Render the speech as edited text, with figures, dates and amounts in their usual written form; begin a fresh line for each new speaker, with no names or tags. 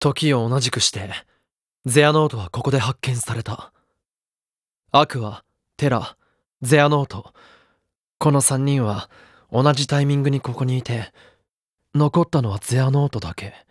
時を同じくしてゼアノートはここで発見された。アクア、テラ、ゼアノート、この3人は同じタイミングにここにいて、残ったのはゼアノートだけ。